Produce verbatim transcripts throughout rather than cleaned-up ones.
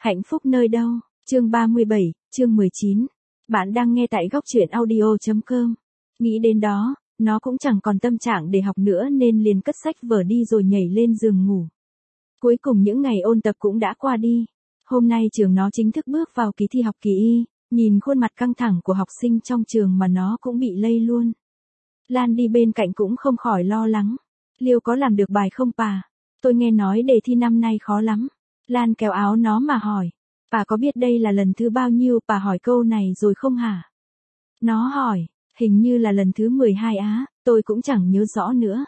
Hạnh phúc nơi đâu? Chương ba mươi bảy, chương mười chín. Bạn đang nghe tại góc truyện audio chấm com. Nghĩ đến đó, nó cũng chẳng còn tâm trạng để học nữa nên liền cất sách vở đi rồi nhảy lên giường ngủ. Cuối cùng những ngày ôn tập cũng đã qua đi. Hôm nay trường nó chính thức bước vào kỳ thi học kỳ y, nhìn khuôn mặt căng thẳng của học sinh trong trường mà nó cũng bị lây luôn. Lan đi bên cạnh cũng không khỏi lo lắng. Liêu có làm được bài không bà? Tôi nghe nói đề thi năm nay khó lắm. Lan kéo áo nó mà hỏi. Bà có biết đây là lần thứ bao nhiêu bà hỏi câu này rồi không hả? Nó hỏi, hình như là lần thứ mười hai á, tôi cũng chẳng nhớ rõ nữa.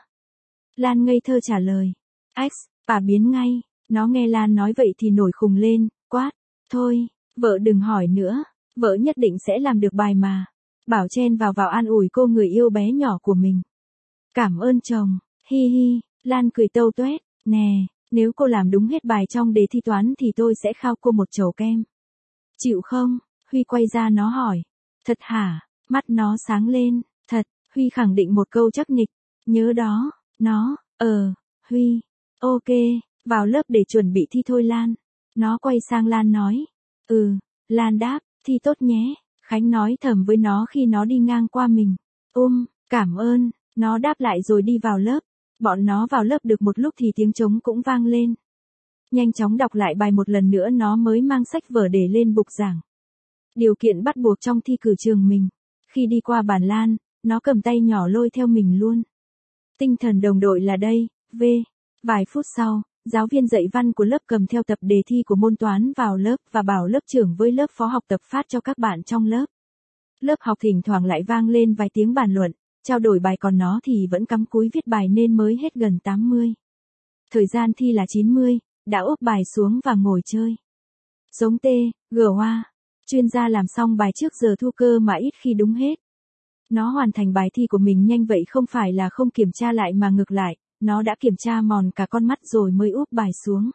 Lan ngây thơ trả lời. Ách, bà biến ngay. Nó nghe Lan nói vậy thì nổi khùng lên, quát. Thôi, vợ đừng hỏi nữa, vợ nhất định sẽ làm được bài mà. Bảo chen vào vào an ủi cô người yêu bé nhỏ của mình. Cảm ơn chồng, hi hi, Lan cười tâu tuét, nè, nếu cô làm đúng hết bài trong đề thi toán thì tôi sẽ khao cô một chầu kem. Chịu không? Huy quay ra nó hỏi. Thật hả? Mắt nó sáng lên, thật, Huy khẳng định một câu chắc nịch. Nhớ đó, nó, ờ, Huy, ok, vào lớp để chuẩn bị thi thôi Lan. Nó quay sang Lan nói. Ừ, Lan đáp, thi tốt nhé. Khánh nói thầm với nó khi nó đi ngang qua mình. Um, cảm ơn, nó đáp lại rồi đi vào lớp. Bọn nó vào lớp được một lúc thì tiếng trống cũng vang lên. Nhanh chóng đọc lại bài một lần nữa nó mới mang sách vở để lên bục giảng. Điều kiện bắt buộc trong thi cử trường mình. Khi đi qua bàn Lan, nó cầm tay nhỏ lôi theo mình luôn. Tinh thần đồng đội là đây, V. Vài phút sau, giáo viên dạy văn của lớp cầm theo tập đề thi của môn toán vào lớp và bảo lớp trưởng với lớp phó học tập phát cho các bạn trong lớp. Lớp học thỉnh thoảng lại vang lên vài tiếng bàn luận, trao đổi bài còn nó thì vẫn cắm cúi viết bài nên mới hết gần tám mươi. Thời gian thi là chín mươi, đã úp bài xuống và ngồi chơi. Giống T, G Hoa. Chuyên gia làm xong bài trước giờ thu cơ mà ít khi đúng hết. Nó hoàn thành bài thi của mình nhanh vậy không phải là không kiểm tra lại mà ngược lại, nó đã kiểm tra mòn cả con mắt rồi mới úp bài xuống.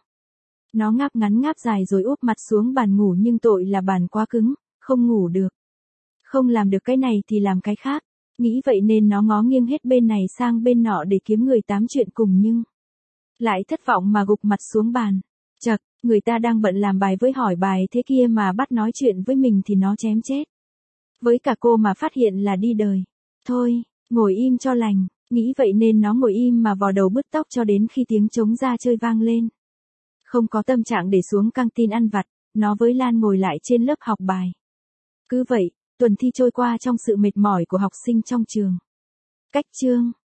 Nó ngáp ngắn ngáp dài rồi úp mặt xuống bàn ngủ nhưng tội là bàn quá cứng, không ngủ được. Không làm được cái này thì làm cái khác. Nghĩ vậy nên nó ngó nghiêng hết bên này sang bên nọ để kiếm người tám chuyện cùng nhưng lại thất vọng mà gục mặt xuống bàn. Chậc, người ta đang bận làm bài với hỏi bài thế kia mà bắt nói chuyện với mình thì nó chém chết. Với cả cô mà phát hiện là đi đời. Thôi, ngồi im cho lành, nghĩ vậy nên nó ngồi im mà vò đầu bứt tóc cho đến khi tiếng trống ra chơi vang lên. Không có tâm trạng để xuống căng tin ăn vặt, nó với Lan ngồi lại trên lớp học bài. Cứ vậy, tuần thi trôi qua trong sự mệt mỏi của học sinh trong trường. Cách chương